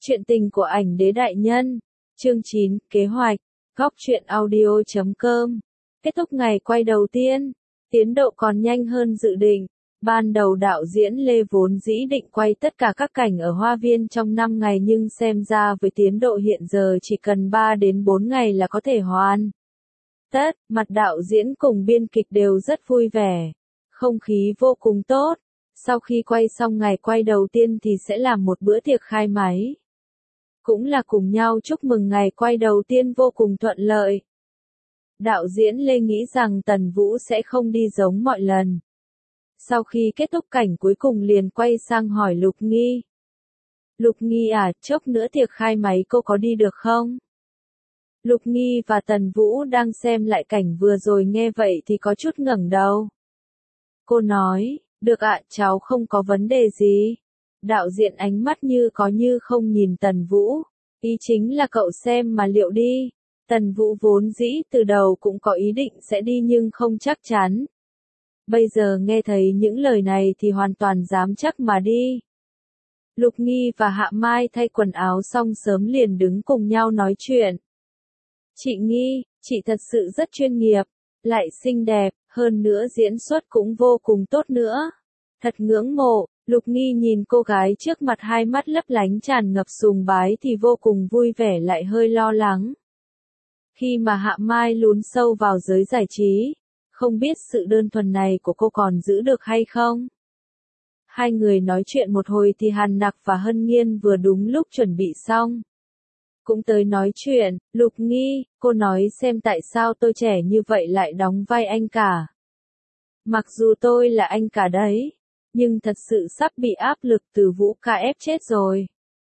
Chuyện tình của ảnh đế đại nhân. Chương 9, kế hoạch. Góc truyện audio.com. Kết thúc ngày quay đầu tiên. Tiến độ còn nhanh hơn dự định. Ban đầu đạo diễn Lê vốn dĩ định quay tất cả các cảnh ở Hoa Viên trong 5 ngày nhưng xem ra với tiến độ hiện giờ chỉ cần 3 đến 4 ngày là có thể hoàn tất. Mặt đạo diễn cùng biên kịch đều rất vui vẻ. Không khí vô cùng tốt. Sau khi quay xong ngày quay đầu tiên thì sẽ làm một bữa tiệc khai máy. Cũng là cùng nhau chúc mừng ngày quay đầu tiên vô cùng thuận lợi. Đạo diễn Lê nghĩ rằng Tần Vũ sẽ không đi giống mọi lần. Sau khi kết thúc cảnh cuối cùng liền quay sang hỏi Lục Nghi. Lục Nghi à, chốc nữa tiệc khai máy cô có đi được không? Lục Nghi và Tần Vũ đang xem lại cảnh vừa rồi nghe vậy thì có chút ngẩng đầu. Cô nói, được ạ, cháu không có vấn đề gì. Đạo diễn ánh mắt như có như không nhìn Tần Vũ. Ý chính là cậu xem mà liệu đi. Tần Vũ vốn dĩ từ đầu cũng có ý định sẽ đi nhưng không chắc chắn. Bây giờ nghe thấy những lời này thì hoàn toàn dám chắc mà đi. Lục Nghi và Hạ Mai thay quần áo xong sớm liền đứng cùng nhau nói chuyện. Chị Nghi, chị thật sự rất chuyên nghiệp, lại xinh đẹp, hơn nữa diễn xuất cũng vô cùng tốt nữa. Thật ngưỡng mộ. Lục Nghi nhìn cô gái trước mặt hai mắt lấp lánh tràn ngập sùng bái thì vô cùng vui vẻ lại hơi lo lắng. Khi mà Hạ Mai lún sâu vào giới giải trí, không biết sự đơn thuần này của cô còn giữ được hay không? Hai người nói chuyện một hồi thì Hàn Nặc và Hân Nhiên vừa đúng lúc chuẩn bị xong. Cũng tới nói chuyện, Lục Nghi, cô nói xem tại sao tôi trẻ như vậy lại đóng vai anh cả. Mặc dù tôi là anh cả đấy. Nhưng thật sự sắp bị áp lực từ Vũ ca ép chết rồi.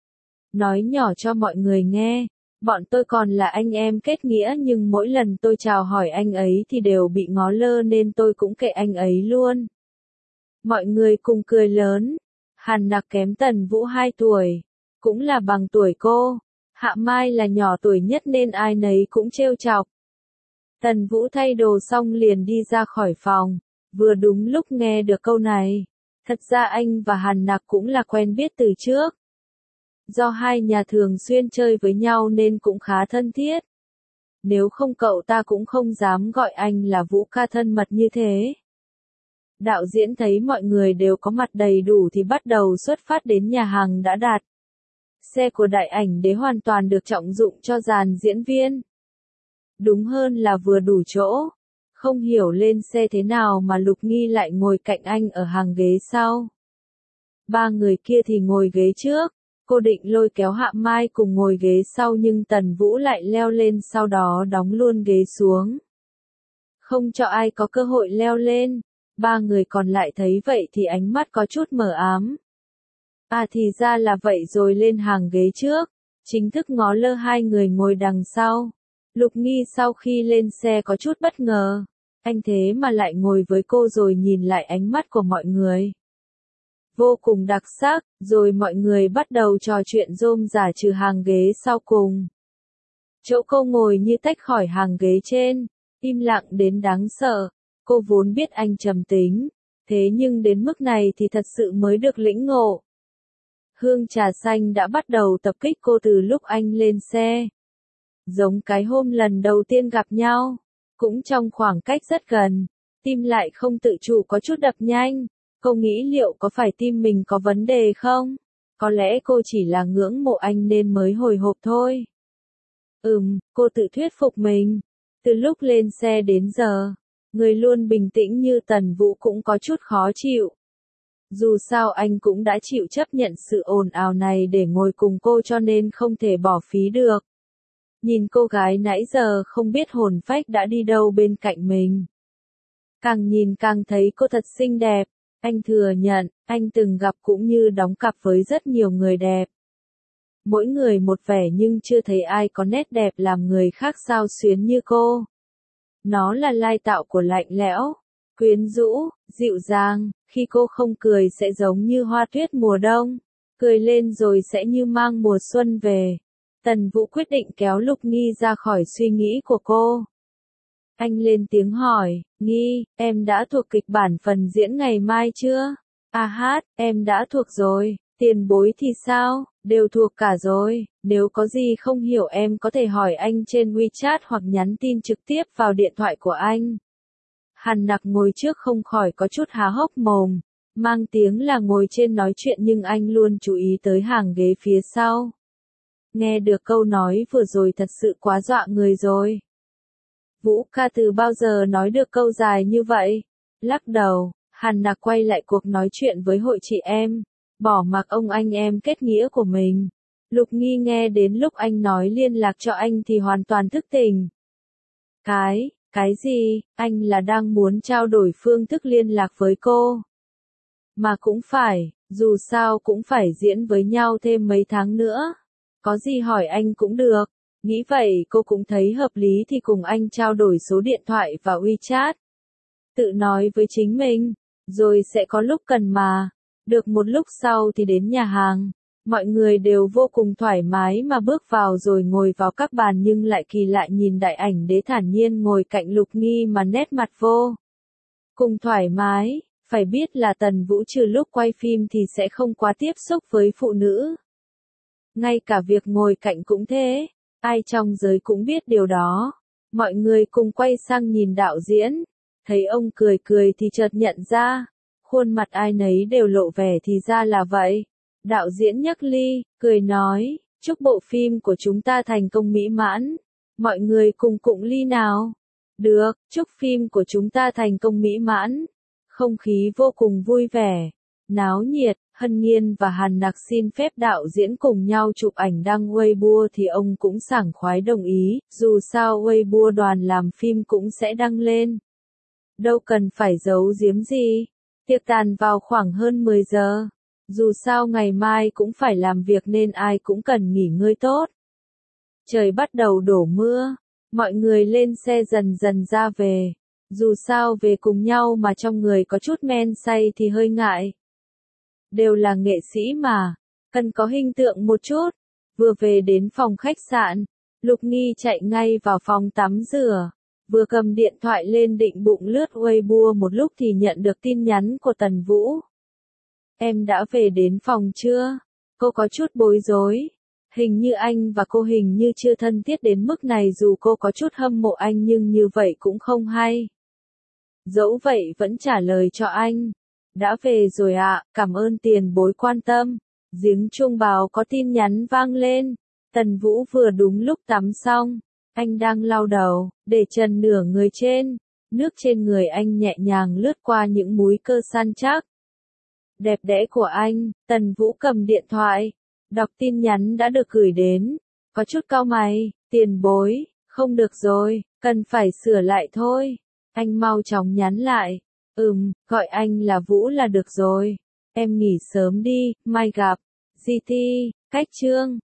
Nói nhỏ cho mọi người nghe, bọn tôi còn là anh em kết nghĩa nhưng mỗi lần tôi chào hỏi anh ấy thì đều bị ngó lơ nên tôi cũng kệ anh ấy luôn. Mọi người cùng cười lớn. Hàn Nặc kém Tần Vũ 2 tuổi, cũng là bằng tuổi cô. Hạ Mai là nhỏ tuổi nhất nên ai nấy cũng trêu chọc. Tần Vũ thay đồ xong liền đi ra khỏi phòng, vừa đúng lúc nghe được câu này. Thật ra anh và Hàn Nặc cũng là quen biết từ trước. Do hai nhà thường xuyên chơi với nhau nên cũng khá thân thiết. Nếu không cậu ta cũng không dám gọi anh là Vũ ca thân mật như thế. Đạo diễn thấy mọi người đều có mặt đầy đủ thì bắt đầu xuất phát đến nhà hàng đã đặt. Xe của đại ảnh đế hoàn toàn được trọng dụng cho dàn diễn viên. Đúng hơn là vừa đủ chỗ. Không hiểu lên xe thế nào mà Lục Nghi lại ngồi cạnh anh ở hàng ghế sau. Ba người kia thì ngồi ghế trước, cô định lôi kéo Hạ Mai cùng ngồi ghế sau nhưng Tần Vũ lại leo lên sau đó đóng luôn ghế xuống. Không cho ai có cơ hội leo lên, ba người còn lại thấy vậy thì ánh mắt có chút mờ ám. À thì ra là vậy rồi lên hàng ghế trước, chính thức ngó lơ hai người ngồi đằng sau. Lục Nghi sau khi lên xe có chút bất ngờ. Anh thế mà lại ngồi với cô rồi nhìn lại ánh mắt của mọi người. Vô cùng đặc sắc, rồi mọi người bắt đầu trò chuyện rôm rả trừ hàng ghế sau cùng. Chỗ cô ngồi như tách khỏi hàng ghế trên, im lặng đến đáng sợ. Cô vốn biết anh trầm tính, thế nhưng đến mức này thì thật sự mới được lĩnh ngộ. Hương trà xanh đã bắt đầu tập kích cô từ lúc anh lên xe. Giống cái hôm lần đầu tiên gặp nhau, cũng trong khoảng cách rất gần, tim lại không tự chủ có chút đập nhanh. Cô nghĩ liệu có phải tim mình có vấn đề không? Có lẽ cô chỉ là ngưỡng mộ anh nên mới hồi hộp thôi. Cô tự thuyết phục mình. Từ lúc lên xe đến giờ, người luôn bình tĩnh như Tần Vũ cũng có chút khó chịu. Dù sao anh cũng đã chịu chấp nhận sự ồn ào này để ngồi cùng cô cho nên không thể bỏ phí được. Nhìn cô gái nãy giờ không biết hồn phách đã đi đâu bên cạnh mình. Càng nhìn càng thấy cô thật xinh đẹp. Anh thừa nhận, anh từng gặp cũng như đóng cặp với rất nhiều người đẹp. Mỗi người một vẻ nhưng chưa thấy ai có nét đẹp làm người khác xao xuyến như cô. Nó là lai tạo của lạnh lẽo, quyến rũ, dịu dàng, khi cô không cười sẽ giống như hoa tuyết mùa đông, cười lên rồi sẽ như mang mùa xuân về. Tần Vũ quyết định kéo Lục Nghi ra khỏi suy nghĩ của cô. Anh lên tiếng hỏi, Nghi, em đã thuộc kịch bản phần diễn ngày mai chưa? À hát, em đã thuộc rồi. Tiền bối thì sao, đều thuộc cả rồi, nếu có gì không hiểu em có thể hỏi anh trên WeChat hoặc nhắn tin trực tiếp vào điện thoại của anh. Hàn Nặc ngồi trước không khỏi có chút há hốc mồm, mang tiếng là ngồi trên nói chuyện nhưng anh luôn chú ý tới hàng ghế phía sau. Nghe được câu nói vừa rồi thật sự quá dọa người rồi. Vũ ca từ bao giờ nói được câu dài như vậy? Lắc đầu, Hàn Nặc quay lại cuộc nói chuyện với hội chị em, bỏ mặc ông anh em kết nghĩa của mình. Lục Nghi nghe đến lúc anh nói liên lạc cho anh thì hoàn toàn thức tỉnh. Cái gì, anh là đang muốn trao đổi phương thức liên lạc với cô? Mà cũng phải, dù sao cũng phải diễn với nhau thêm mấy tháng nữa. Có gì hỏi anh cũng được. Nghĩ vậy cô cũng thấy hợp lý thì cùng anh trao đổi số điện thoại và WeChat. Tự nói với chính mình, rồi sẽ có lúc cần mà. Được một lúc sau thì đến nhà hàng. Mọi người đều vô cùng thoải mái mà bước vào rồi ngồi vào các bàn nhưng lại kỳ lạ nhìn đại ảnh đế thản nhiên ngồi cạnh Lục Nghi mà nét mặt vô cùng thoải mái. Phải biết là Tần Vũ trừ lúc quay phim thì sẽ không quá tiếp xúc với phụ nữ. Ngay cả việc ngồi cạnh cũng thế, ai trong giới cũng biết điều đó. Mọi người cùng quay sang nhìn đạo diễn, thấy ông cười cười thì chợt nhận ra, khuôn mặt ai nấy đều lộ vẻ thì ra là vậy. Đạo diễn nhấc ly, cười nói, chúc bộ phim của chúng ta thành công mỹ mãn. Mọi người cùng cụng ly nào. Được, chúc phim của chúng ta thành công mỹ mãn. Không khí vô cùng vui vẻ, náo nhiệt. Hân Nhiên và Hàn Nặc xin phép đạo diễn cùng nhau chụp ảnh đăng Weibo thì ông cũng sảng khoái đồng ý, dù sao Weibo đoàn làm phim cũng sẽ đăng lên. Đâu cần phải giấu giếm gì. Tiệc tàn vào khoảng hơn 10 giờ. Dù sao ngày mai cũng phải làm việc nên ai cũng cần nghỉ ngơi tốt. Trời bắt đầu đổ mưa, mọi người lên xe dần dần ra về. Dù sao về cùng nhau mà trong người có chút men say thì hơi ngại. Đều là nghệ sĩ mà, cần có hình tượng một chút. Vừa về đến phòng khách sạn, Lục Nghi chạy ngay vào phòng tắm rửa. Vừa cầm điện thoại lên định bụng lướt Weibo một lúc thì nhận được tin nhắn của Tần Vũ. Em đã về đến phòng chưa? Cô có chút bối rối. Hình như anh và cô hình như chưa thân thiết đến mức này dù cô có chút hâm mộ anh nhưng như vậy cũng không hay. Dẫu vậy vẫn trả lời cho anh. Đã về rồi ạ, cảm ơn tiền bối quan tâm. Giếng chuông báo có tin nhắn vang lên. Tần Vũ vừa đúng lúc tắm xong. Anh đang lau đầu, để trần nửa người trên. Nước trên người anh nhẹ nhàng lướt qua những múi cơ săn chắc. Đẹp đẽ của anh, Tần Vũ cầm điện thoại. Đọc tin nhắn đã được gửi đến. Có chút cau mày, tiền bối, không được rồi, cần phải sửa lại thôi. Anh mau chóng nhắn lại. Gọi anh là Vũ là được rồi. Em nghỉ sớm đi, mai gặp. GT, cách chương.